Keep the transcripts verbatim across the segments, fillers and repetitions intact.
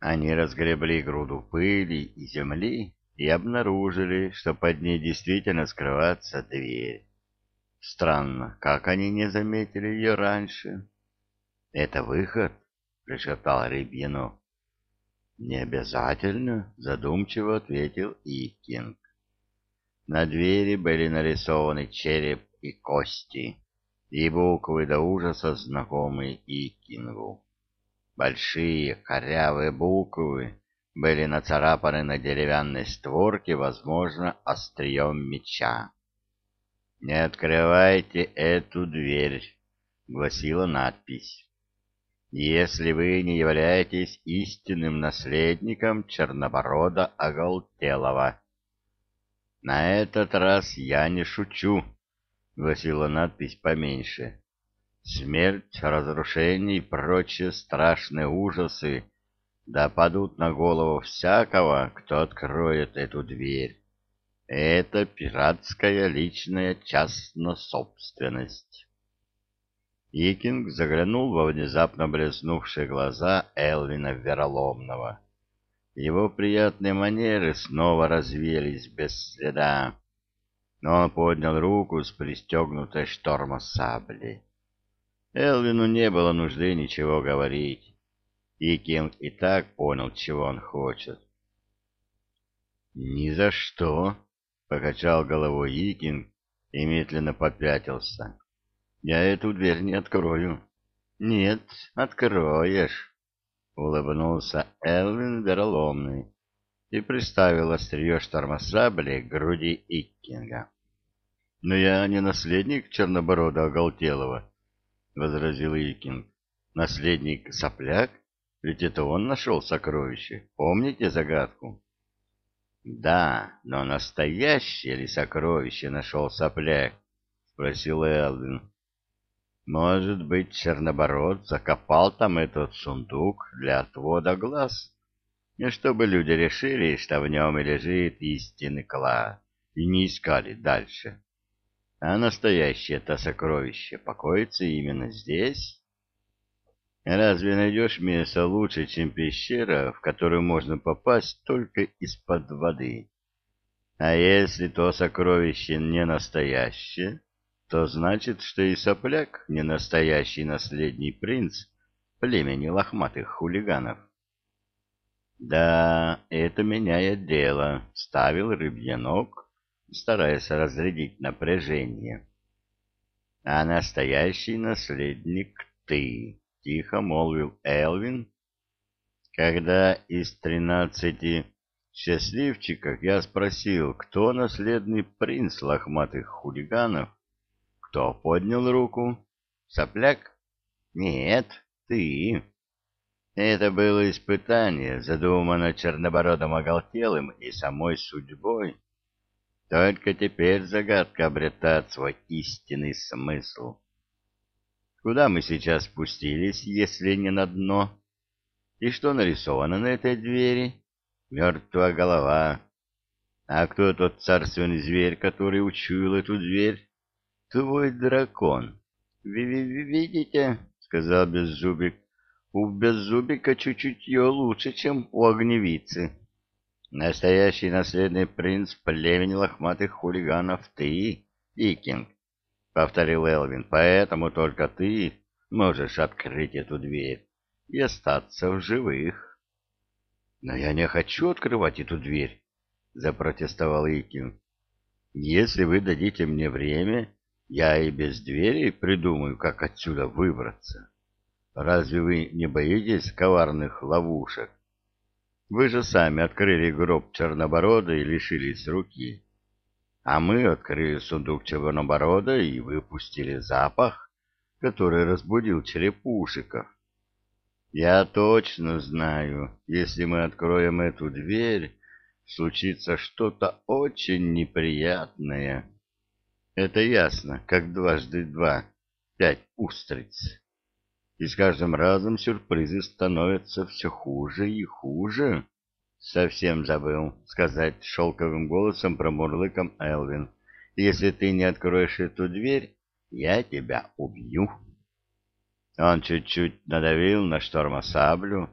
Они разгребли груду пыли и земли и обнаружили, что под ней действительно скрывается дверь. Странно, как они не заметили ее раньше? — Это выход? — прошептал Рябинов. — Не обязательно, — задумчиво ответил Икинг. На двери были нарисованы череп и кости, и буквы до ужаса знакомые Икингу. Большие корявые буквы были нацарапаны на деревянной створке, возможно, острием меча. «Не открывайте эту дверь», — гласила надпись, «если вы не являетесь истинным наследником Черноборода Оголтелого». «На этот раз я не шучу», — гласила надпись поменьше. «Смерть, разрушение и прочие страшные ужасы да падут на голову всякого, кто откроет эту дверь. Это пиратская личная частна-собственность». Икинг заглянул во внезапно блеснувшие глаза Элвина Вероломного. Его приятные манеры снова развеялись без следа, но он поднял руку с пристегнутой штормосаблей. Элвину не было нужды ничего говорить, и Кинг и так понял, чего он хочет. «Ни за что!» — покачал головой Икинг и медленно попятился. «Я эту дверь не открою». «Нет, откроешь», — улыбнулся Элвин Вероломный и приставил острие штормосабли к груди Иккинга. «Но я не наследник Черноборода Оголтелого», — возразил Иккинг. «Наследник Сопляк? Ведь это он нашел сокровище. Помните загадку?» «Да, но настоящее ли сокровище нашел Сопляк?» — спросил Элвин. «Может быть, Чернобород закопал там этот сундук для отвода глаз, и чтобы люди решили, что в нем и лежит истинный клад, и не искали дальше. А настоящее-то сокровище покоится именно здесь? Разве найдешь место лучше, чем пещера, в которую можно попасть только из-под воды? А если то сокровище не настоящее, то значит, что и Сопляк не настоящий наследный принц племени лохматых хулиганов». «Да, это меняет дело», — ставил Рыбьянок, стараясь разрядить напряжение. «А настоящий наследник ты», — тихо молвил Элвин, «когда из тринадцати счастливчиков я спросил, кто наследный принц лохматых хулиганов, кто поднял руку? Сопляк? Нет, ты». Это было испытание, задумано Чернобородом Оголтелым и самой судьбой. Только теперь загадка обретает свой истинный смысл. Куда мы сейчас спустились, если не на дно? И что нарисовано на этой двери? Мертвая голова. А кто тот царственный зверь, который учуял эту дверь? Твой дракон. Ви -ви -ви «Видите?» — сказал Беззубик. «У Беззубика чуть-чуть лучше, чем у Огневицы. Настоящий наследный принц племени лохматых хулиганов ты, Икинг», — повторил Элвин. «Поэтому только ты можешь открыть эту дверь и остаться в живых». «Но я не хочу открывать эту дверь», — запротестовал Икинг. «Если вы дадите мне время, я и без двери придумаю, как отсюда выбраться. Разве вы не боитесь коварных ловушек? Вы же сами открыли гроб Черноборода и лишились руки. А мы открыли сундук Черноборода и выпустили запах, который разбудил черепушиков. Я точно знаю, если мы откроем эту дверь, случится что-то очень неприятное. Это ясно, как дважды два, пять устриц. И с каждым разом сюрпризы становятся все хуже и хуже. Совсем забыл сказать шелковым голосом, промурлыком Элвин. Если ты не откроешь эту дверь, я тебя убью. Он чуть-чуть надавил на штормосаблю.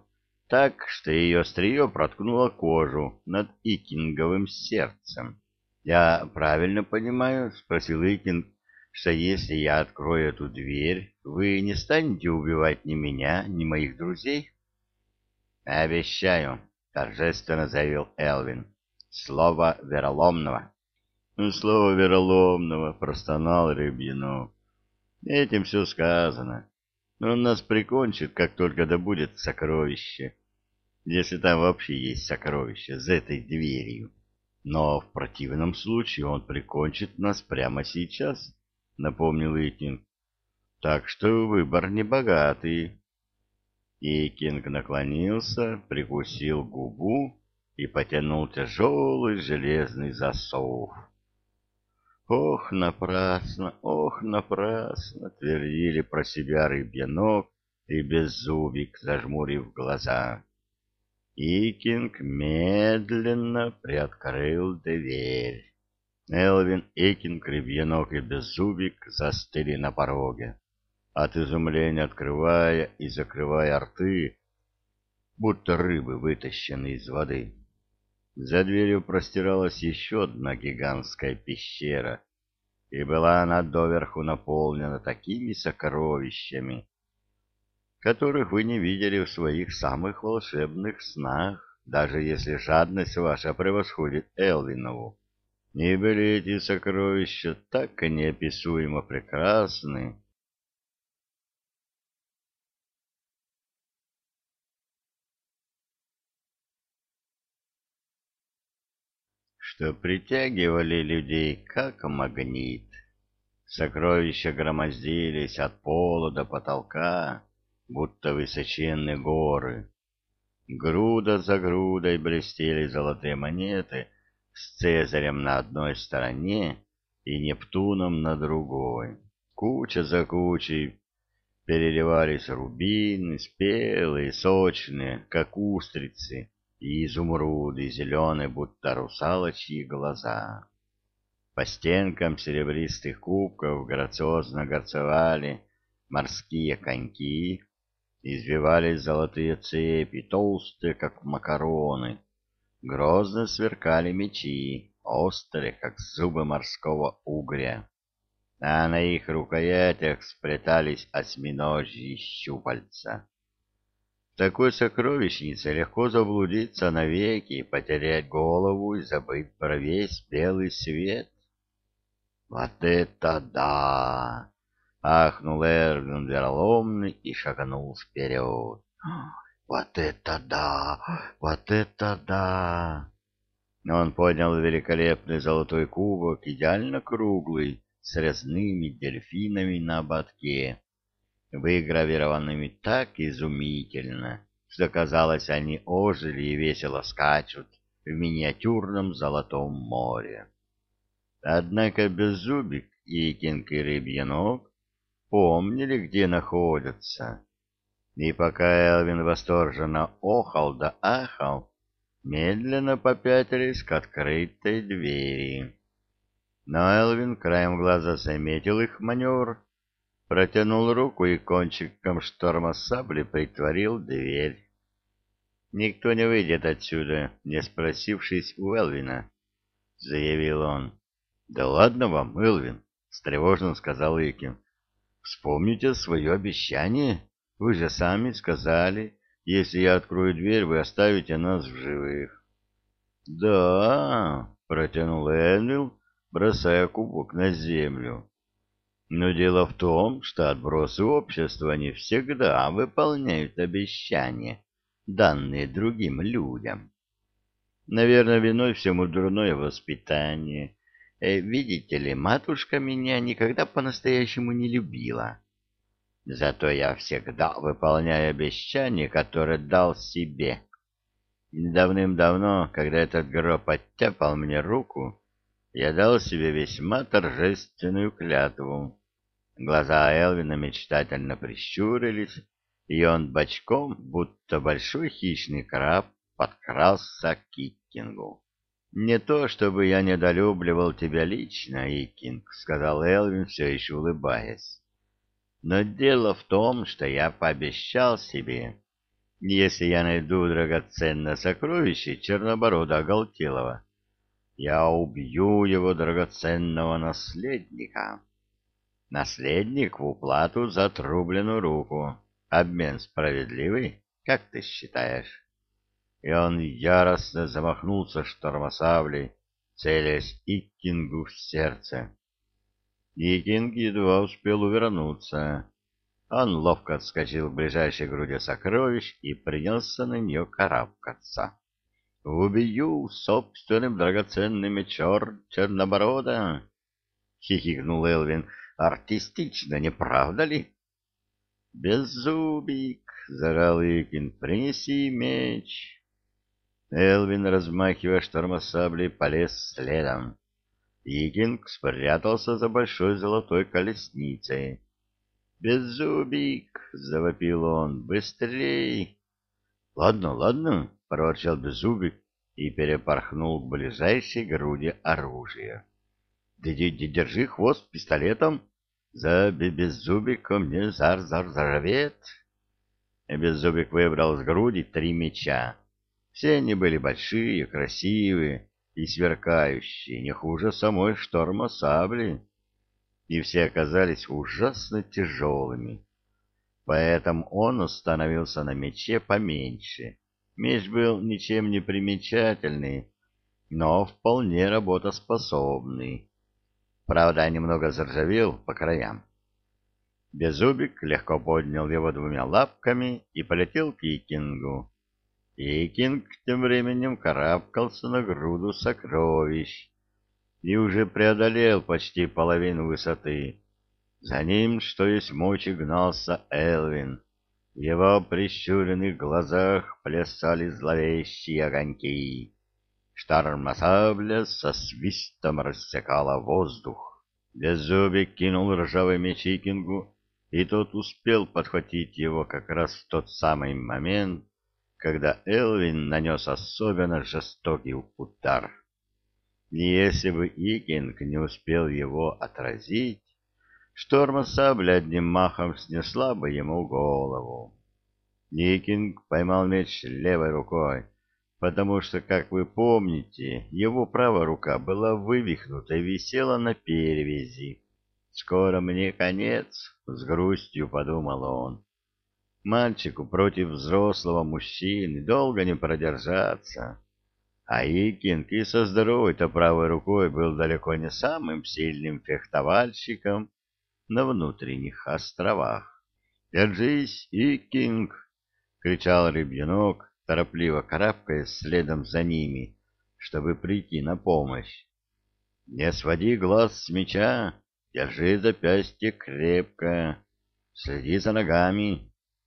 так, что ее острие проткнуло кожу над Икинговым сердцем. «Я правильно понимаю?» — спросил Икинг, «что если я открою эту дверь, вы не станете убивать ни меня, ни моих друзей?» «Обещаю», — торжественно заявил Элвин. «Слово вероломного». «Ну, слово вероломного», — простонал Рыбьянов. «Этим все сказано. Он нас прикончит, как только добудет сокровище. Если там вообще есть сокровище за этой дверью. Но в противном случае он прикончит нас прямо сейчас», — напомнил Икинг. «Так что выбор небогатый». Икинг наклонился, прикусил губу и потянул тяжелый железный засов. «Ох, напрасно, ох, напрасно!» — твердили про себя Рыбьянок и Беззубик, зажмурив глаза. Икинг медленно приоткрыл дверь. Элвин, Икинг, Рыбьянок и Беззубик застыли на пороге, от изумления открывая и закрывая рты, будто рыбы, вытащенные из воды. За дверью простиралась еще одна гигантская пещера, и была она доверху наполнена такими сокровищами, которых вы не видели в своих самых волшебных снах, даже если жадность ваша превосходит Элвинову. И были эти сокровища так неописуемо прекрасны, что притягивали людей как магнит. Сокровища громоздились от пола до потолка, будто высоченные горы. Груда за грудой блестели золотые монеты с Цезарем на одной стороне и Нептуном на другой. Куча за кучей переливались рубины, спелые, сочные, как устрицы, и изумруды, зеленые, будто русалочьи глаза. По стенкам серебристых кубков грациозно горцевали морские коньки, извивались золотые цепи, толстые, как макароны, грозно сверкали мечи, острые, как зубы морского угря, а на их рукоятях сплетались осьминожьи щупальца. В такой сокровищнице легко заблудиться навеки, потерять голову и забыть про весь белый свет. «Вот это да!» — ахнул Эрвин вероломный и шагнул вперед. «Вот это да! Вот это да!» Он поднял великолепный золотой кубок, идеально круглый, с резными дельфинами на ободке, выгравированными так изумительно, что, казалось, они ожили и весело скачут в миниатюрном золотом море. Однако Беззубик, Икинг и Рыбьянок помнили, где находятся, и пока Элвин восторженно охал да ахал, медленно попятились к открытой двери. Но Элвин краем глаза заметил их маневр, протянул руку и кончиком шторма сабли притворил дверь. «Никто не выйдет отсюда, не спросившись у Элвина», — заявил он. «Да ладно вам, Элвин», — встревоженно сказал Икин. «Вспомните свое обещание. Вы же сами сказали, если я открою дверь, вы оставите нас в живых». «Да», — протянул Элвин, бросая кубок на землю. «Но дело в том, что отбросы общества не всегда выполняют обещания, данные другим людям. Наверное, виной всему дурное воспитание. Э, видите ли, матушка меня никогда по-настоящему не любила. Зато я всегда выполняю обещания, которые дал себе. Давным-давно, когда этот гроб оттяпал мне руку, я дал себе весьма торжественную клятву». Глаза Элвина мечтательно прищурились, и он бочком, будто большой хищный краб, подкрался к Икингу. «Не то, чтобы я недолюбливал тебя лично, Икинг», — сказал Элвин, все еще улыбаясь. «Но дело в том, что я пообещал себе, Если я найду драгоценное сокровище Черноборода Оголтелого, я убью его драгоценного наследника. Наследник в уплату за отрубленную руку. Обмен справедливый, как ты считаешь?» И он яростно замахнулся штормосаблей, целясь Иккингу в сердце. Иккинг едва успел увернуться. Он ловко отскочил к ближайшей груди сокровищ и принялся на нее карабкаться. «Убью собственным драгоценным мечом Черноборода!» — хихикнул Элвин. «Артистично, не правда ли?» «Беззубик!» — заорал Икин. «Принеси меч!» Элвин, размахивая штормосаблей, полез следом. Икинг спрятался за большой золотой колесницей. «Беззубик!» — завопил он. «Быстрей!» «Ладно, ладно!» — проворчал Беззубик и перепорхнул к ближайшей груди оружия. «Да держи хвост пистолетом! За Беззубиком не зар-зар-зарвет!» Беззубик выбрал с груди три меча. Все они были большие, красивые и сверкающие, не хуже самой шторма сабли, и все оказались ужасно тяжелыми. Поэтому он остановился на мече поменьше. Меч был ничем не примечательный, но вполне работоспособный. Правда, немного заржавел по краям. Беззубик легко поднял его двумя лапками и полетел к Икингу. Икинг тем временем карабкался на груду сокровищ и уже преодолел почти половину высоты. За ним, что есть мочи, гнался Элвин. В его прищуренных глазах плясали зловещие огоньки. Штормосабля со свистом рассекала воздух. Беззубик кинул ржавый меч Икингу, и тот успел подхватить его как раз в тот самый момент, когда Элвин нанес особенно жестокий удар. Если бы Икинг не успел его отразить, штормосабля одним махом снесла бы ему голову. Икинг поймал меч левой рукой, потому что, как вы помните, его правая рука была вывихнута и висела на перевязи. «Скоро мне конец», — с грустью подумал он. Мальчику против взрослого мужчины долго не продержаться. А Икинг и со здоровой-то правой рукой был далеко не самым сильным фехтовальщиком на внутренних островах. «Держись, Икинг!» — кричал Рыбьянок, торопливо карабкаясь следом за ними, чтобы прийти на помощь. «Не своди глаз с меча, держи запястье крепко, следи за ногами».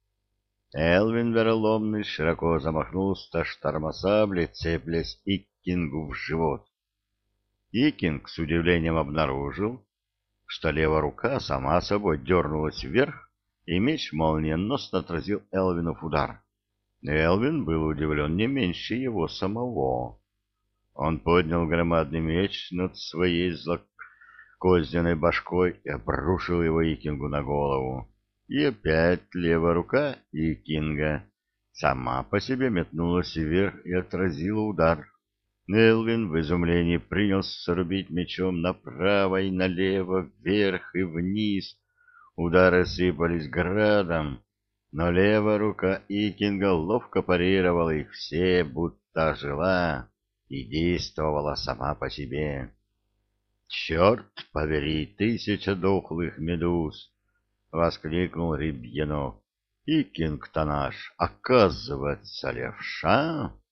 Элвин вероломный широко замахнулся штормосаблей, цеплясь Иккингу в живот. Иккинг с удивлением обнаружил, что левая рука сама собой дернулась вверх, и меч молниеносно отразил Элвинов удар. Элвин был удивлен не меньше его самого. Он поднял громадный меч над своей злокозненной башкой и обрушил его Иккингу на голову. И опять левая рука Иккинга сама по себе метнулась вверх и отразила удар. Элвин в изумлении принялся рубить мечом направо и налево, вверх и вниз. Удары сыпались градом, но левая рука Иккинга ловко парировала их все, будто жила и действовала сама по себе. «Черт побери, тысяча дохлых медуз!» — воскликнул Рыбьянок. «Иккинг-то наш, оказывается, левша!»